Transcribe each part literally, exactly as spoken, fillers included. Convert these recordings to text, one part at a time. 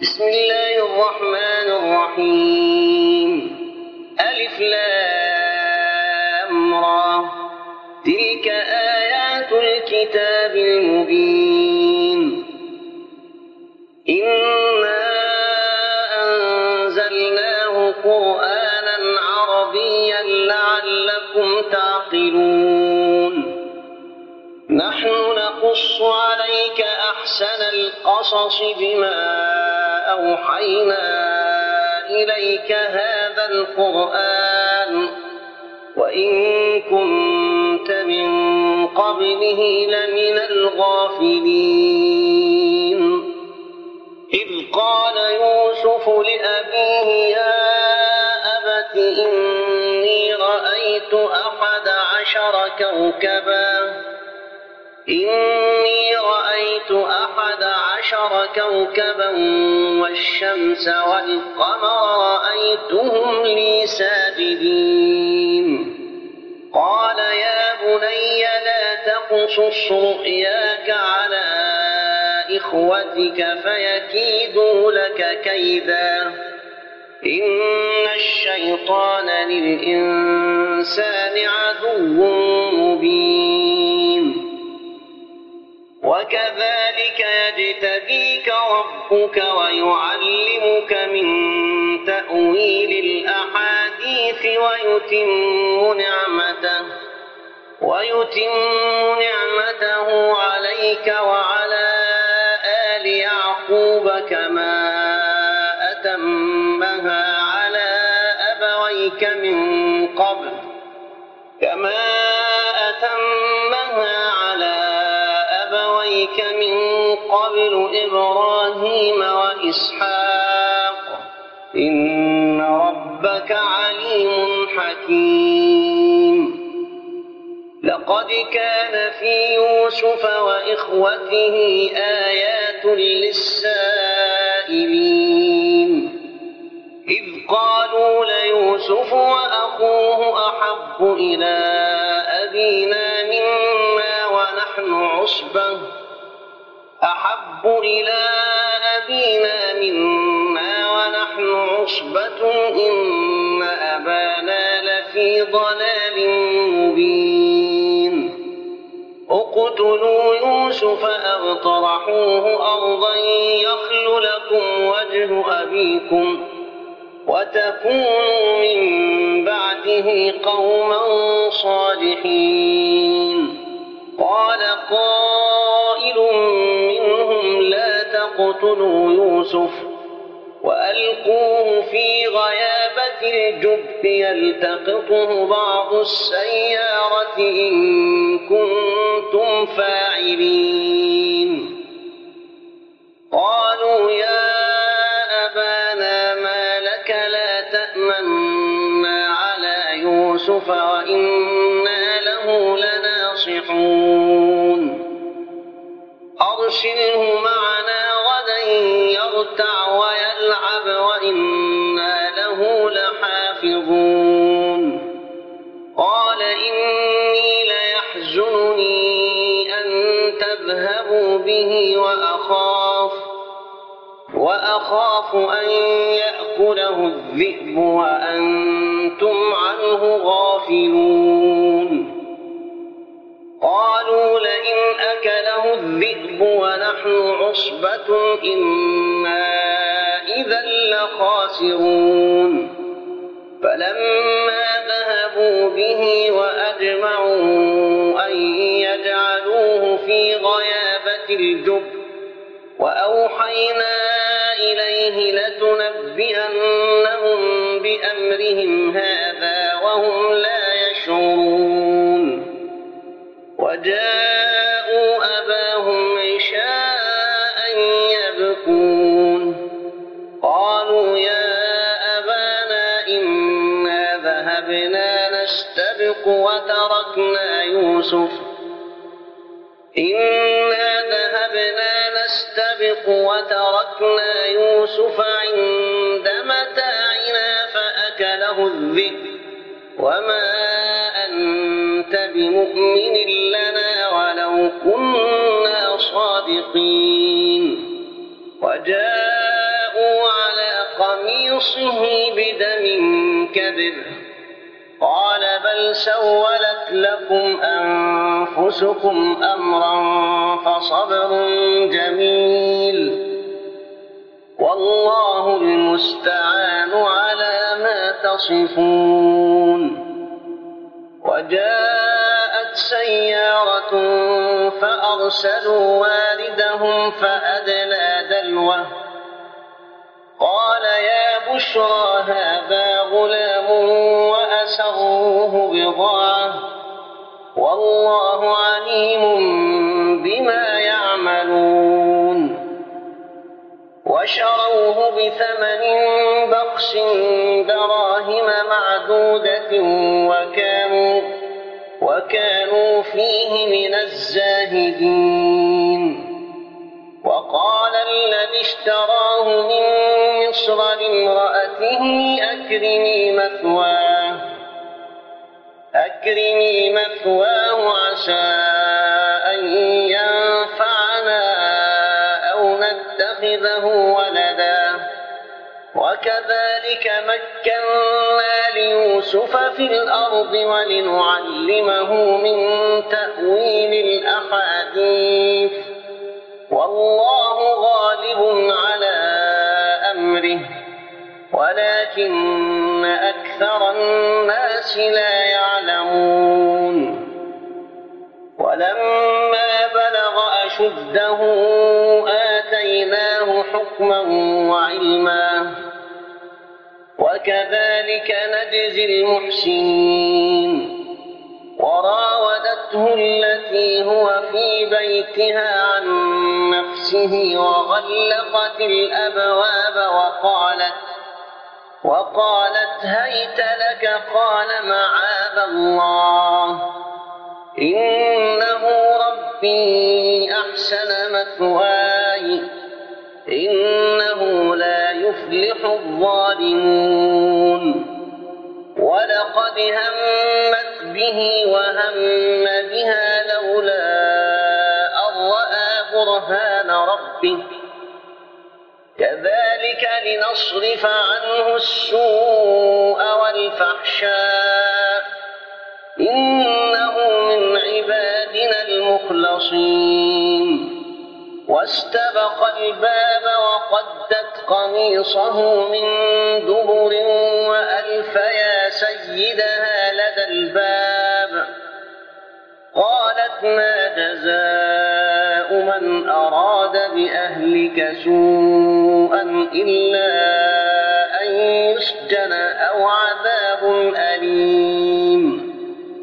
بسم الله الرحمن الرحيم. ألف لام را، تلك آيات الكتاب المبين. إنا أنزلناه قرآنا عربيا لعلكم تعقلون. نحن نقص عليك أحسن القصص بما أوحينا إليك هذا القرآن وإن كنت من قبله لمن الغافلين. إذ قال يوسف لأبيه يا أبت إني رأيت أحد عشر كوكبا إني رأيت أحد عشر كوكبا والشمس والقمر رأيتهم لي ساجدين. قال يا بني لا تقصص رؤياك على إخوتك فيكيدوا لك كيدا إن الشيطان للإنسان عدو مبين. وكذلك يجتبيك ربك ويعلمك من تأويل الأحاديث ويتم نعمته ويتم نعمته عليك وعلى آل يعقوب كما أتمها على أبويك من قبل كما أتمها على أبويك من قبل إبراهيم وإسحاق إن ربك عليم حكيم. لقد كان في يوسف وإخوته آيات للسائلين إذ قالوا ليوسف وأخوه أحب إلى أبينا منا ونحن عصبة أحب إلى أبينا منا ونحن عصبة إن أبانا لفي ضلال مبين. اقتلوا يوسف أو اطرحوه أرضا يخل لكم وجه أبيكم وتكونوا من بعده قوما صالحين. قال قائل منهم لا تقتلوا يوسف وألقوه في غيابة الجب يلتقطه بعض السيارة إن كنتم فاعلين. قالوا يا أبانا ما لك لا تأمنا على يوسف وإنا له لناصحون. أرسله معنا غدا يرتع ويلعب وإنا له لحافظون. قال إني ليحزنني أن تذهبوا به وأخاف وأخاف أن يأكله الذئب وأنتم عنه غافلون. قالوا لئن أكله الذئب ونحن عصبة إنا إذا لخاسرون. فلما ذهبوا به وأجمعوا أن يجعلوه في غيابة الجب وأوحينا إليه لتنبئنهم بأمرهم هذا وهم لا يشعرون. وجاءوا أباهم عشاء يبكون. قالوا يا أبانا إنا ذهبنا نستبق وتركنا يوسف إنا ذهبنا نستبق وتركنا يوسف عند متاعنا فأكله الذئب وما أنت بمؤمن لنا ولو كنا صادقين. وجاءوا قميصه بدم كذب قال بل سولت لكم أنفسكم أمرا فصبر جميل والله المستعان على ما تصفون. وجاءت سيارة فأرسلوا واردهم فأدلى دلوه قال يا بشرى هذا غلام وأسروه بضاعة والله عليم بما يعملون. وشروه بثمن بخس دراهم معدودة وكانوا, وكانوا فيه من الزاهدين. وقال الذي اشتراه من مصر لامرأته أكرمي مثواه, أكرمي مثواه عسى أن ينفعنا أو نتخذه ولدا وكذلك مكنا ليوسف في الأرض ولنعلمه من تأويل الأحاديث والله غالب على أمره ولكن أكثر الناس لا يعلمون. ولما بلغ أشده آتيناه حكما وعلما وكذلك نجزي المحسنين. وراودته التي هو في بيتها عن نفسه وغلقت الأبواب وقالت, وقالت هيت لك قال معاذ الله إنه ربي أحسن مثواي إنه لا يفلح الظالمون. ولقد همت به وهم بها لولا أن رأى برهان ربه كذلك لنصرف عنه السوء والفحشاء إنه من عبادنا المخلصين. واستبق الباب وقدت قميصه من دبر وألف يا سيدها لدى الباب قالت ما جزاء من أراد بأهلك سوءا إلا أن يسجن أو عذاب أليم.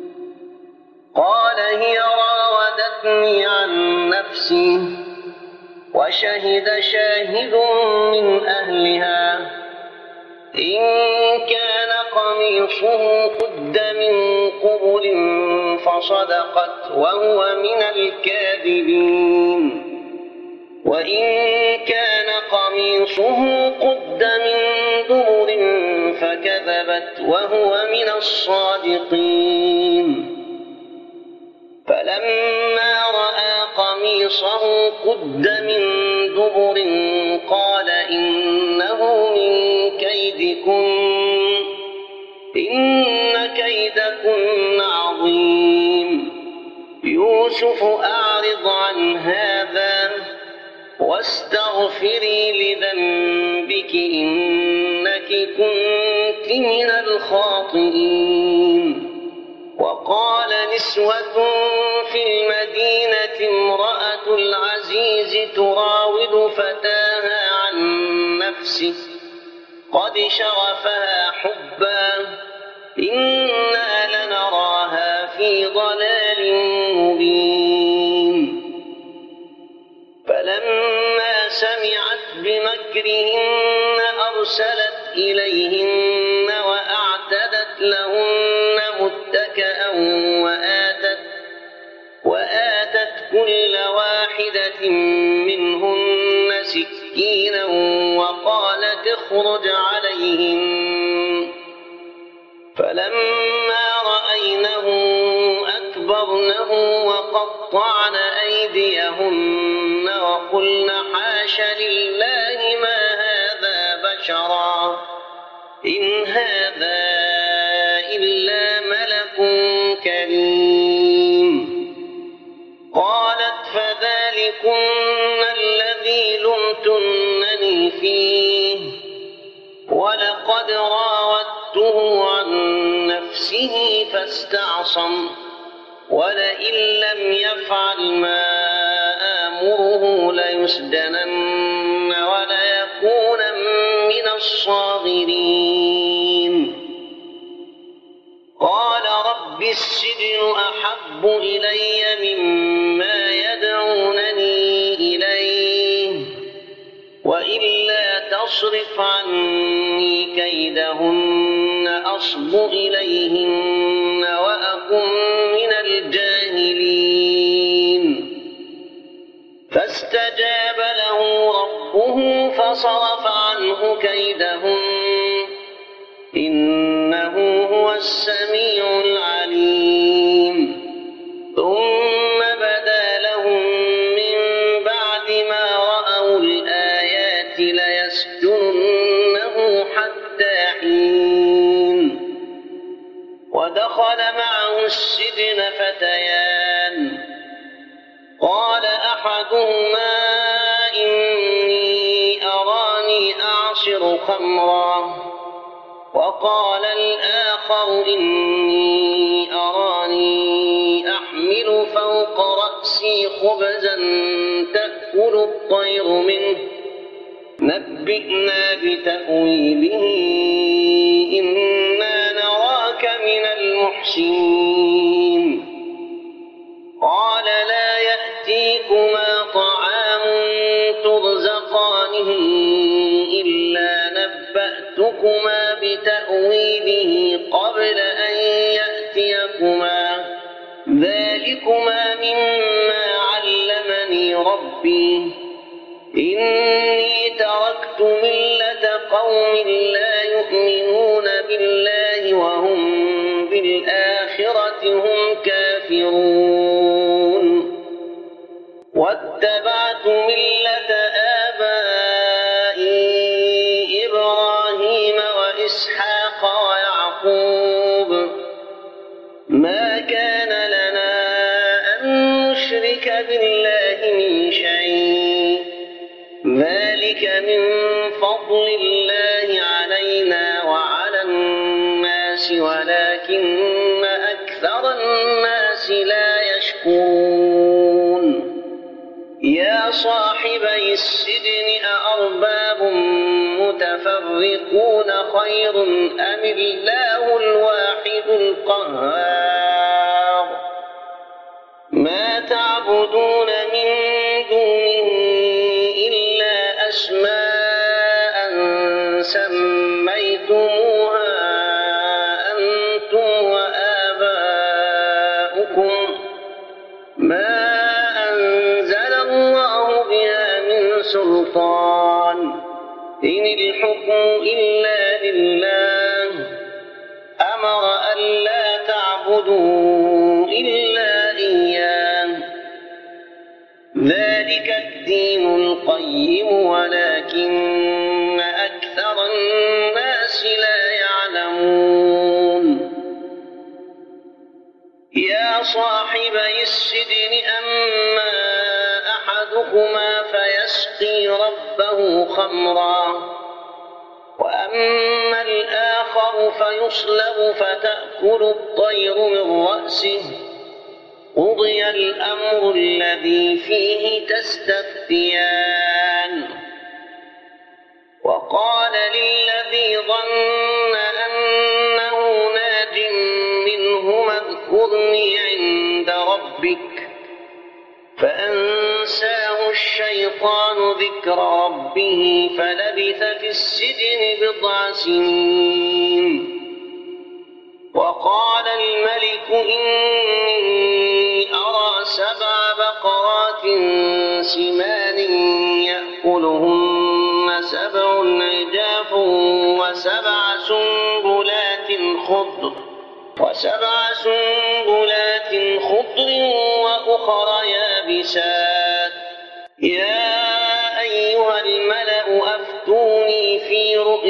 قال هي راودتني عن نفسي وشهد شاهد من أهلها إن كان قميصه قد من قبل فصدقت وهو من الكاذبين وإن كان قميصه قد من دبر فكذبت وهو من الصادقين. فلما رأى قميصه قد من دبر قال إنه من كيدكن إن كيدكن عظيم. يوسف أعرض عن هذا واستغفري لذنبك إنك كنت من الخاطئين. وقال نسوة في المدينة امرأة العزيز تراود فتاها عن نفسه قد شغفها حبا إنا لنراها في ضلال مبين. فلما سمعت بمكرهن أرسلت إليهن وأعتدت لهن متكئا وآتت, وآتت كل واحدة منهن سكينا وقالت اخرج عليهن. فلما رأينه أكبرنه وقطعن أيديهن وقلن حاش لله ما هذا بشرا بشرا إن هذا إلا ملك كريم. قالت فذلكن الذي لمتنني فيه ولقد راودته عن نفسه فاستعصم ولئن لم يفعل ما آمره ليسجنن وليكونا من الصاغرين. قال رب السجن أحب إلي مما يدعونني إليه وإلا تصرف عني كيدهن أصب إليهن وأكن من الجاهلين. فاستجاب له ربه فصرف عنه كيدهن إنه هو السميع العليم. ثم بدا لهم من بعد ما رأوا الآيات ليسجننه حتى حين. ودخل معه السجن فتيان قال أحدهما إني أراني أعصر خمرا وقال الآخر إني أراني أحمل فوق رأسي خبزا تأكل الطير منه نبئنا بتأويله إنا نراك من المحسنين. قال لا يأتيكما طعام ترزقانه إلا نبأتكما بتأويله قبل أن يأتيكما ذلكما مما علمني ربي إني تركت ملة قوم لا يؤمنون بالله وهم بالآخرة هم كافرون واتبعت ملة آبائي إبراهيم وإسحاق ويعقوب ما كان لنا أن نشرك بالله من شيء ذلك من فضل الله علينا وعلى الناس ولكن أكثر الناس لا يشكرون. يا صاحبي السجن أأرباب متفرقون خير أم الله الواحد القهار ما تعبدون من دونه إلا أسماء سميتموها أنتم وآباؤكم ما أنزل الله بها من سلطان إن الحكم إلا لله أمر ألا تعبدوا إلا إياه ذلك الدين القيم ولكن أكثر الناس لا يعلمون. يا صاحبي السجن أما أحدكما فيسقي ربه خمرا وأما الآخر فيصلب فتأكل الطير من رأسه قضي الأمر الذي فيه تستفتيان. وقال للذي ظن أنه ناج منهما اذكرني عند ربك فأنساه الشيطان ذكر ربه فلبث في السجن بضع سنين. وقال الملك إني أرى سبع بقرات سمان يأكلهن سبع عجاف وسبع سنبلات خضر وسبع سنبلات خضر وأخر يابسات. يا أيها الملأ أفتوني في رؤيا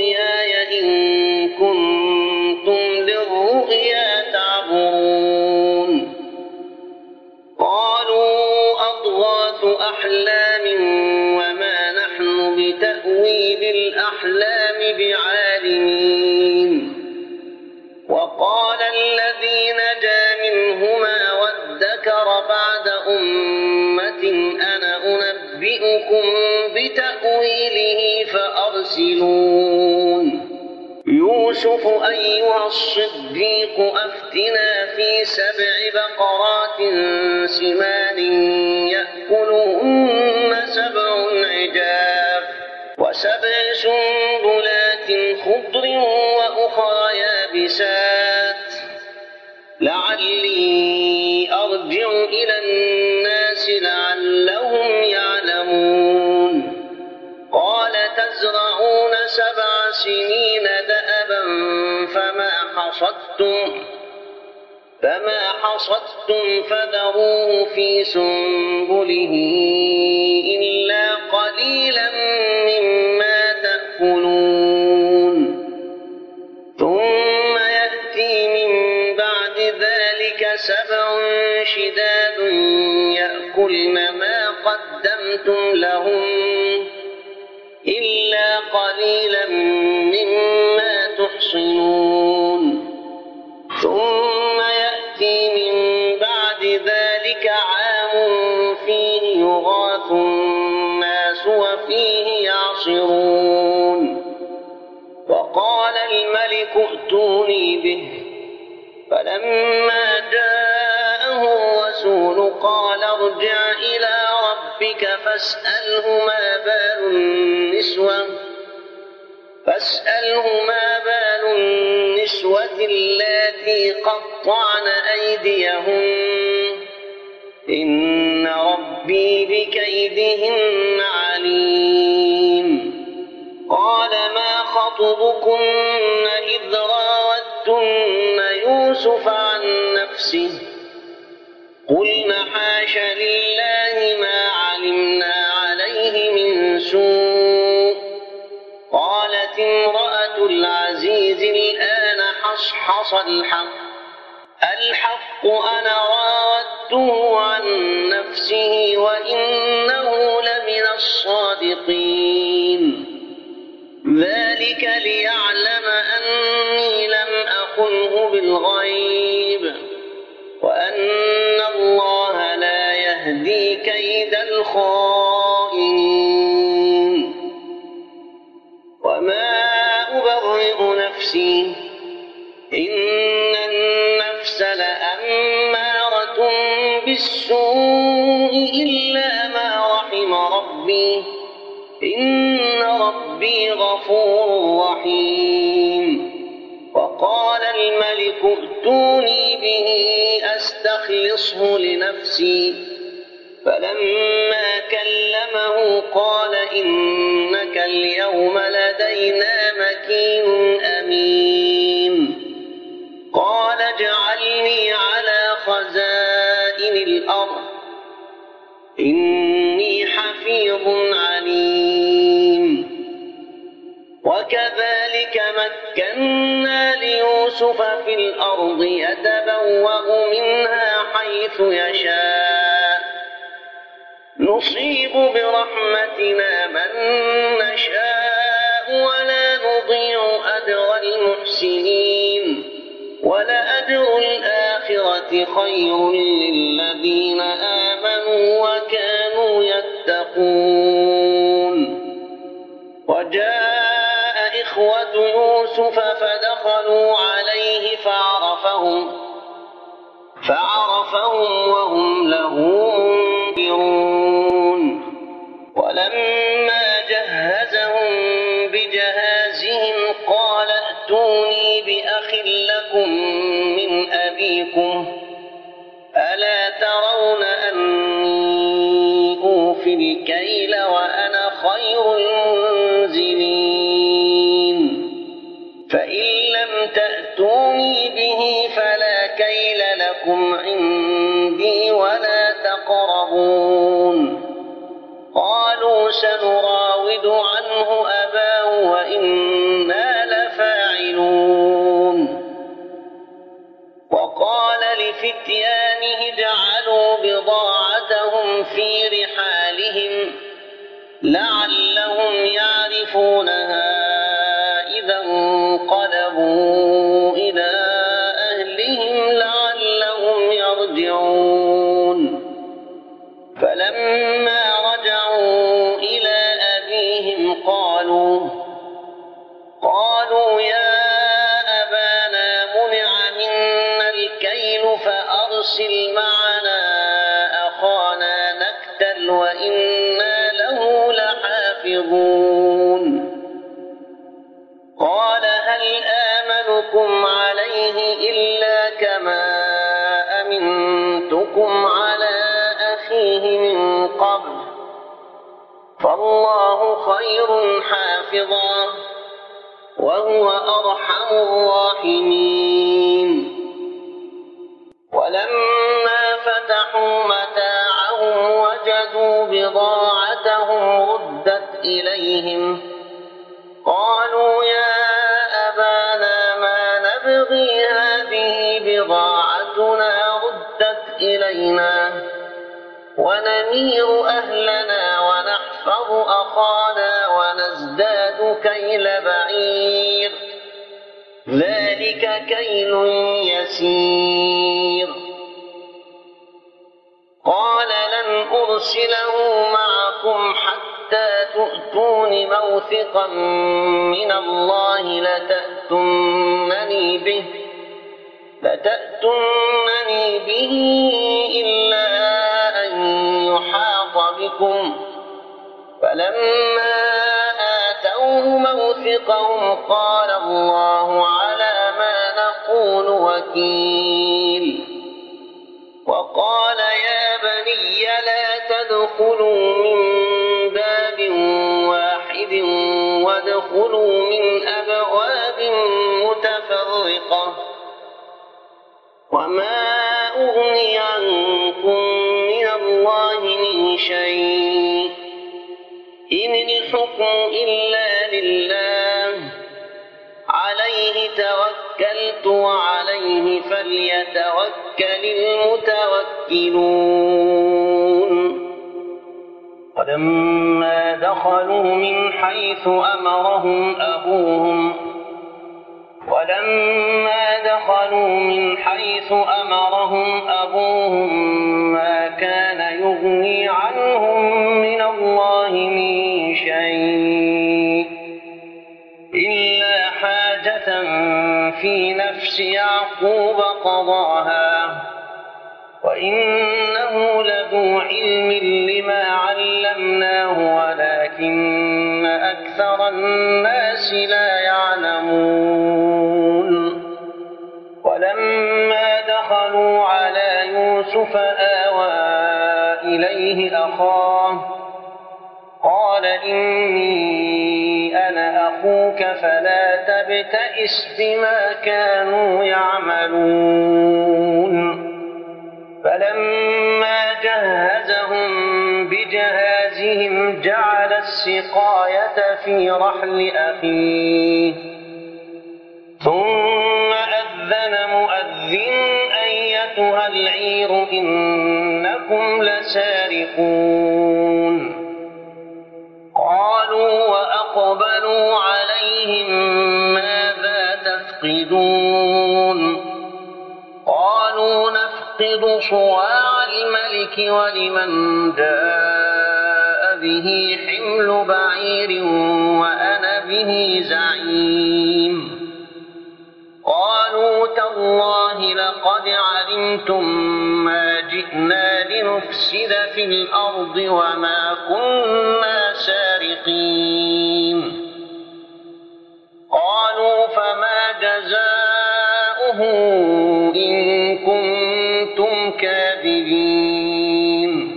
بتأويل الأحلام بعالمين. وقال الذي نجا منهما وادكر بعد أمة أنا أنبئكم بتأويله فأرسلون. يوسف أيها الصديق أفتنا في سبع بقرات سمان يأكلهن سبع عجاف وسبع سنبلات خضر وأخرى يابسات لعلي أرجع إلى الناس لعلهم يعلمون. قال تزرعون سبع سنين دأبا فما حصدتم فما حصدتم فذروه في سنبله إلا قليلا مما تأكلون. ثم يأتي من بعد ذلك سبع شداد يأكلن ما قدمتم لهم إلا قليلا مما تحصنون. ثم يأتي من بعد ذلك عام فيه يغاث الناس وفيه يعصرون. وقال الملك ائتوني به فلما جاءه الرسول قال ارجع إلى ربك فاسأله ما بال النسوة فاسأله ما بال النسوة اللاتي قطعن أيديهن إن ربي بكيدهن عليم. قال ما خطبكن إذ راوتن يوسف عن نفسه قلن حاش لله ما علمنا عليه من سوء. قالت امرأة العزيز الآن حصحص الحق الحق أنا راودته عن نفسه وإنه لمن الصادقين. ذلك ليعلم أني لم أخنه بالغيب وأن الله لا يهدي كيد الخائنين. وما أبرئ نفسي إن النفس لأمارة بالسوء إلا ما رحم ربي إن ربي غفور رحيم. وقال الملك ائتوني به أستخلصه لنفسي فلما كلمه قال إنك اليوم لدينا مكين أمين. قال اجعلني على خزائن الأرض إني حفيظ عليم. وكذلك مكنا ليوسف في الأرض يتبوأ منها حيث يشاء نصيب برحمتنا من نشاء ولا نضيع أجر المحسنين ولأجر الآخرة خير للذين آمنوا وكانوا يتقون. وجاء إخوة يوسف فدخلوا عليه فعرفهم فعرفهم وهم له منكرون. ولما جهزهم بجهازهم قال ائتوني بأخ لكم من أبيكم ألا ترون أني أوفي الكيل وأنا خير المنزلين. فإن لم تأتوني به فلا كيل لكم عندي ولا تقربون. قالوا سنراود عنه أباه وإنا لفاعلون. وقال لفتيانه جعلوا بضاعتهم في رحالهم لعلهم يعرفونها يعرفونها إذا انقلبوا إلى أهلهم لعلهم يرجعون فلما رجعوا إلى أبيهم قالوا قالوا يا أبانا منع منا الكيل فأرسل معنا أخانا نكتل وإنا له لحافظون قال هل آمنكم عليه إلا كما أمنتكم على أخيه من قبل فالله خير حافظا وهو أرحم الراحمين ولما فتحوا متاعهم وجدوا بضاعتهم ردت إليهم قالوا يا أبانا ما نبغي هذه بضاعتنا ردت إلينا ونمير أهلنا ونحفظ أخانا ونزداد كيل بعير ذلك كيل يسير قال لن أرسله معكم حتى تؤتون موثقا من الله لتأتونني به لتأتونني به إلا أن يحاط بكم فلما آتوه موثقهم قال الله على ما نقول وكيل وقال يا بني لا تدخلوا من باب واحد وادخلوا من أبواب متفرقة وما أغني عنكم من الله من شيء إن الحكم إلا لله عليه توكلت وعليه فليتوكل المتوكلون ولما دخلوا من حيث أمرهم أبوهم ولما دخلوا من حيث أمرهم أبوهم ما كان يغني عنهم من الله من شيء إلا حاجة في نفس يعقوب قضاها وإنه لذو علم لما علمناه ولكن أكثر الناس لا يعلمون ولما دخلوا على يوسف آوى إليه أخاه قال إني أنا أخوك فلا تبتئس بما كانوا يعملون فلما جهزهم بجهازهم جعل السقاية في رحل أخيه ثم أذن مؤذن أيتها العير إنكم لسارقون قالوا وأقبلوا عليهم ماذا تفقدون قالوا نفقد صواع الملك ولمن جاء به حمل بعير وأنا به زعيم قالوا تالله لقد علمتم ما جئنا لنفسد في الأرض وما كنا سارقين قالوا فما جزاؤه إن كنتم كاذبين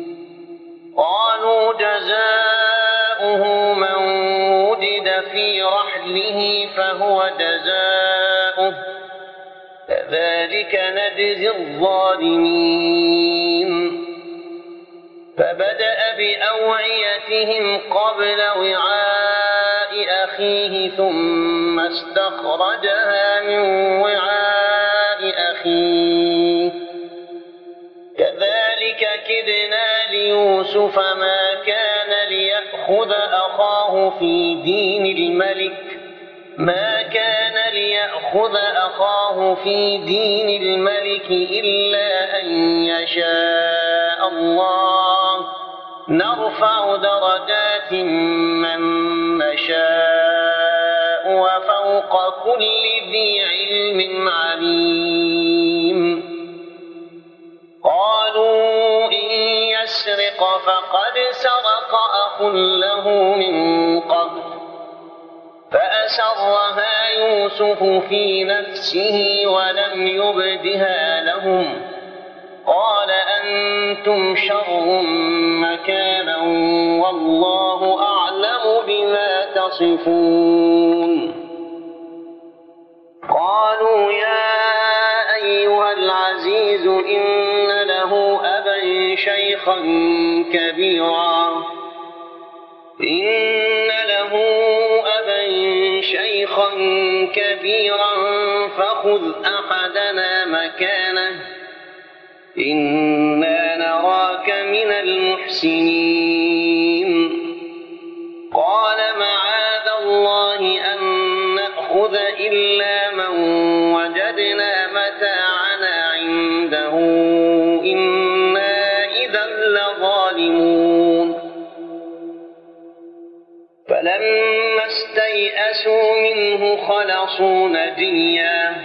قالوا جزاؤه من وجد في رحله فهو جزاؤه كذلك نجزي الظالمين فبدأ بأوعيتهم قبل وعاء أخيه ثم استخرجها من وعاء أخيه كذلك كدنا ليوسف ما كان ليأخذ ليأخذ أخاه في دين الملك ما كان ليأخذ أخاه في دين الملك إلا أن يشاء الله نرفع درجات من نشاء وفوق كل ذي علم عليم. قالوا إن يسرق فقد سرق أخ له من قبل فأسرها يوسف في نفسه ولم يبدها لهم قال أنتم شر مكانا والله أعلم بما تصفون. قالوا يا أيها العزيز إن له أبا شيخا كبيرا إن له أبا شيخا كبيرا فخذ أحدنا مكانه إنا نراك من المحسنين. قال معاذ الله أن نأخذ إلا من وجدنا متاعنا عنده إنا إذا لظالمون. فلما استيئسوا منه خلصوا نجيا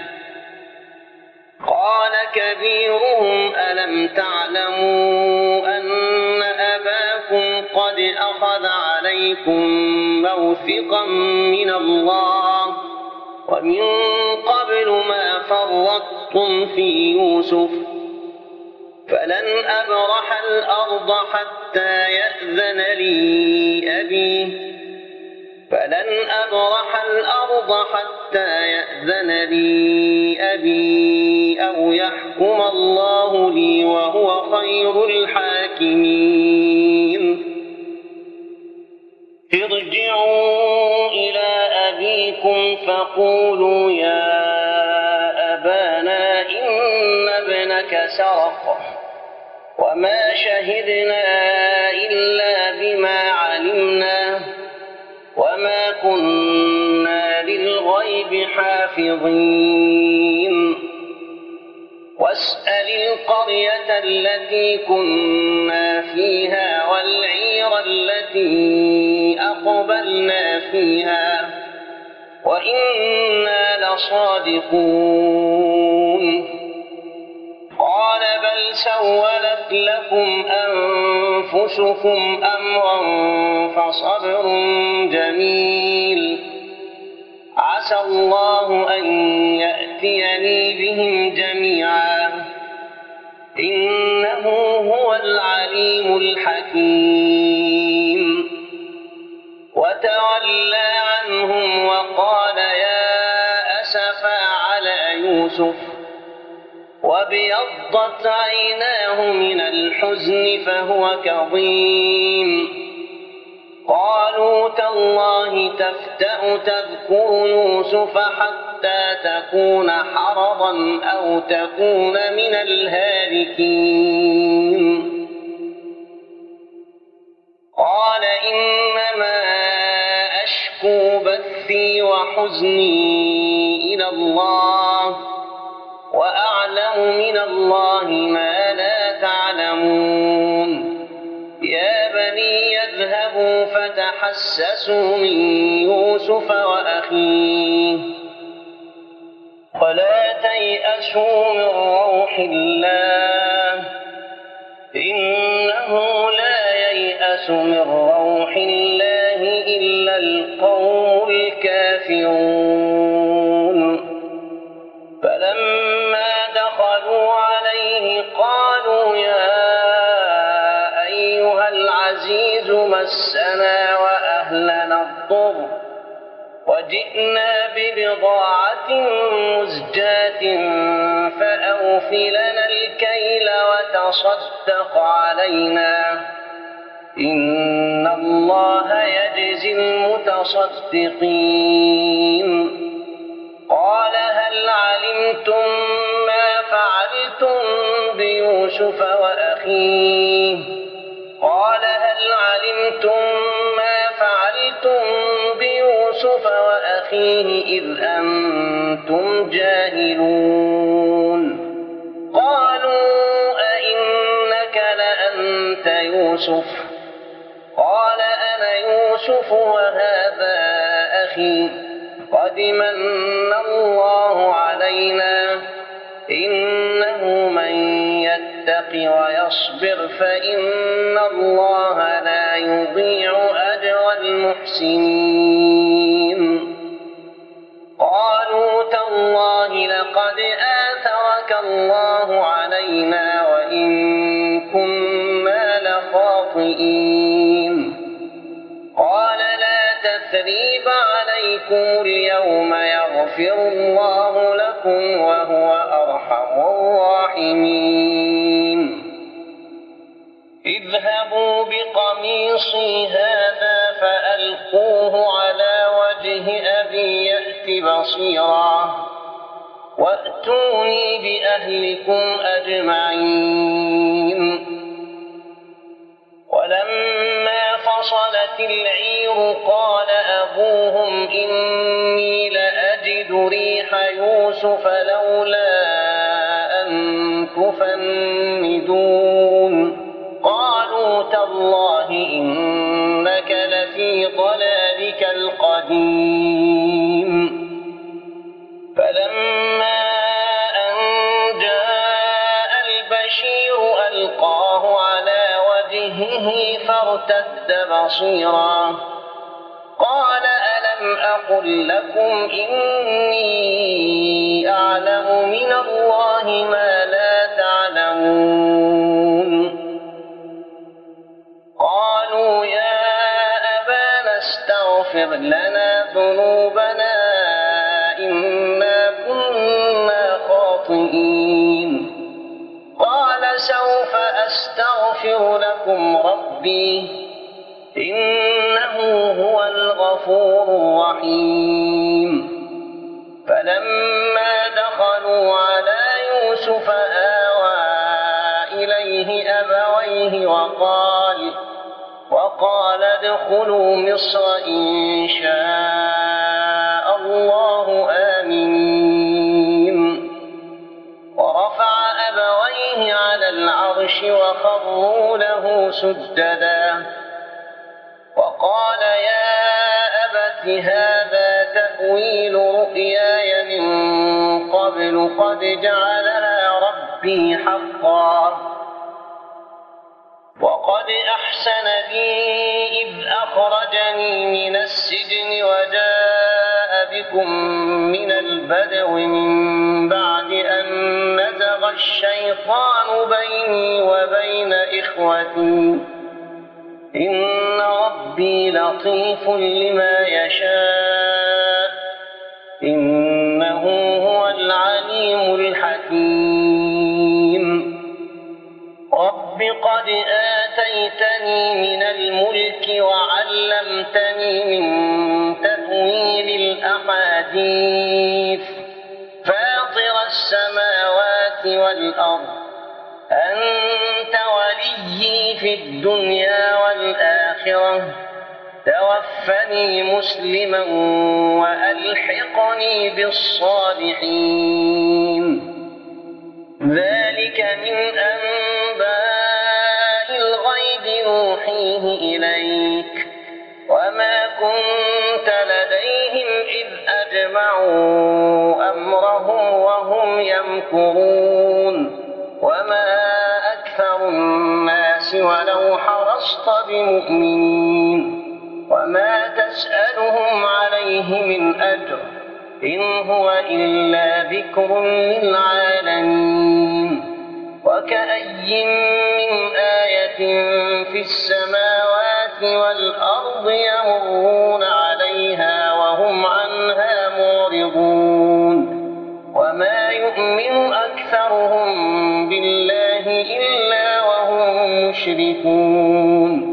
قال كبيرهم ألم تعلموا أن أباكم قد أخذ عليكم موثقا من الله ومن قبل ما فرطتم في يوسف فلن أبرح الأرض حتى يأذن لي أبي فلن أبرح الأرض حتى يأذن لي أبي أو يحكم الله لي وهو خير الحاكمين. ارجعوا إلى أبيكم فقولوا يا أبانا إن ابنك سرق وما شهدنا إلا بما علمنا وما كنا للغيب حافظين. واسأل القرية التي كنا فيها والعير التي أقبلنا فيها وإنا لصادقون. قال بل سولت لكم أنفسكم أمرا فصبر جميل عسى الله أن يأتيني بهم جميعا إنه هو العليم الحكيم. وتولى عنهم وقال يا أسفا على يوسف وابيضت عيناه من الحزن فهو كظيم. قالوا تالله تفتأ تذكر يوسف حتى تكون حرضا أو تكون من الهالكين. قال إنما أشكو بثي وحزني إلى الله وأعلم من الله ما لا تعلمون. يا بني يذهبوا فتحسسوا من يوسف وأخيه ولا تيأسوا من روح الله إنه لا ييأس من روح الله إلا القوم الكافرون. فلما دخلوا عليه قالوا يا أيها العزيز مسنا وأهلنا الضر وجئنا ببضاعة مزجاة فأوف لنا الكيل وتصدق علينا إن الله يجزي المتصدقين. قال هل علمتم ما فعلتم بيوسف وأخيه قال هل علمتم ما يوسف وأخيه إذ أنتم جاهلون قالوا أئنك لأنت يوسف قال أنا يوسف وهذا أخي قد من الله علينا إنه من يتق ويصبر فإن الله لا يضيع أجر المحسنين قالوا تالله لقد آثرك الله علينا وإن كنا لخاطئين قال لا تثريب عليكم اليوم يغفر الله لكم وهو أرحم الراحمين اذهبوا بقميصي هذا فألقوه على وجه أبي يأت بصيرا وأتوني بأهلكم أجمعين ولما فصلت العير قال أبوهم إني لأجد ريح يوسف لولا أن تفندون قالوا تالله إنك لفي ضلالك القديم فلما أن جاء البشير ألقاه على وجهه فارتد بصيرا قال ألم أقل لكم إني أعلم من الله ما لا تعلمون قالوا يا أبانا استغفر لنا ذنوبنا إنا كنا خاطئين قال سوف أستغفر لكم ربي إنه هو الغفور الرحيم فلما دخلوا على يوسف آوى إليه أبويه وقال وقال ادخلوا مصر إن شاء الله آمنين ورفع أبويه على العرش وخروا له سجدا وقال يا أبت هذا تأويل رؤياي من قبل قد جعلها ربي حقا وقد أحسن بي إذ أخرجني من السجن وجاء بكم من البدو من بعد أن نزغ الشيطان بيني وبين إخوتي إن ربي لطيف لما يشاء إنه هو العليم الحكيم رب قد آتيتني من الملك وعلمتني من تأويل الأحاديث فاطر السماوات والأرض أنت وليي في الدنيا والآخرة توفني مسلما وألحقني بالصالحين ذلك من أنباء الغيب نوحيه إليك وما كنت لديهم إذ أجمعوا أمرهم وهم يمكرون وما أكثر الناس ولو حرصت بمؤمنين وما تسألهم عليه من أجر إن هو إلا ذكر للعالمين وكأي من آية في السماوات والأرض يمرون عليها وهم عنها معرضون وما يؤمن أكثرهم بالله إلا وهم مشركون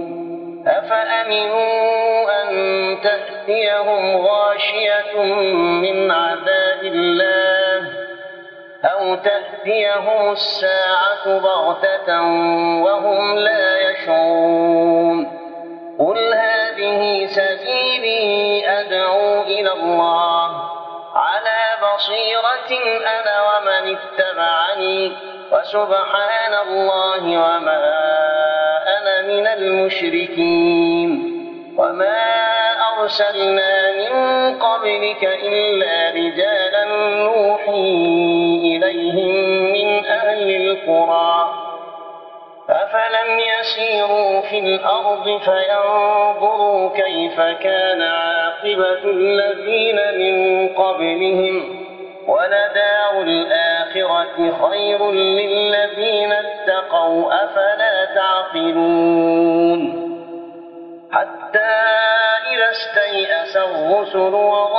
أفأمنوا أن تأتيهم غاشية من عذاب الله أو تأتيهم الساعة بغتة وهم لا يشعرون قل هذه سبيلي أدعو إلى الله على بصيرة أنا ومن اتبعني وسبحان الله وما أنا من المشركين وما أرسلنا من قبلك إلا رجالا نوحي إليهم من أهل القرى أفلم يسيروا في الأرض فينظروا كيف كان عاقبة الذين من قبلهم ولدار الآخرة خير للذين اتقوا أفلا تعقلون حتى إذا استيأس الرسل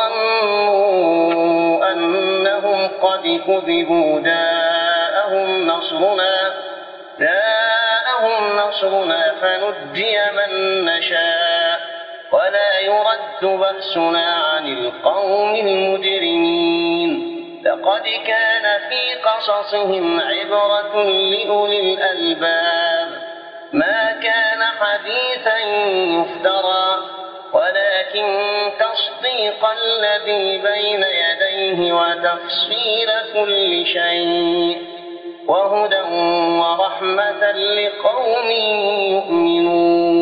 وظنوا أنهم قد كذبوا جاءهم نصرنا جاءهم نصرنا فنجي من نشاء ولا يرد بأسنا عن القوم المجرمين لقد كان في قصصهم عبرة لأولي الألباب ما كان حديثا يفترى ولكن تصديق الذي بين يديه وتفصيل كل شيء وهدى ورحمة لقوم يؤمنون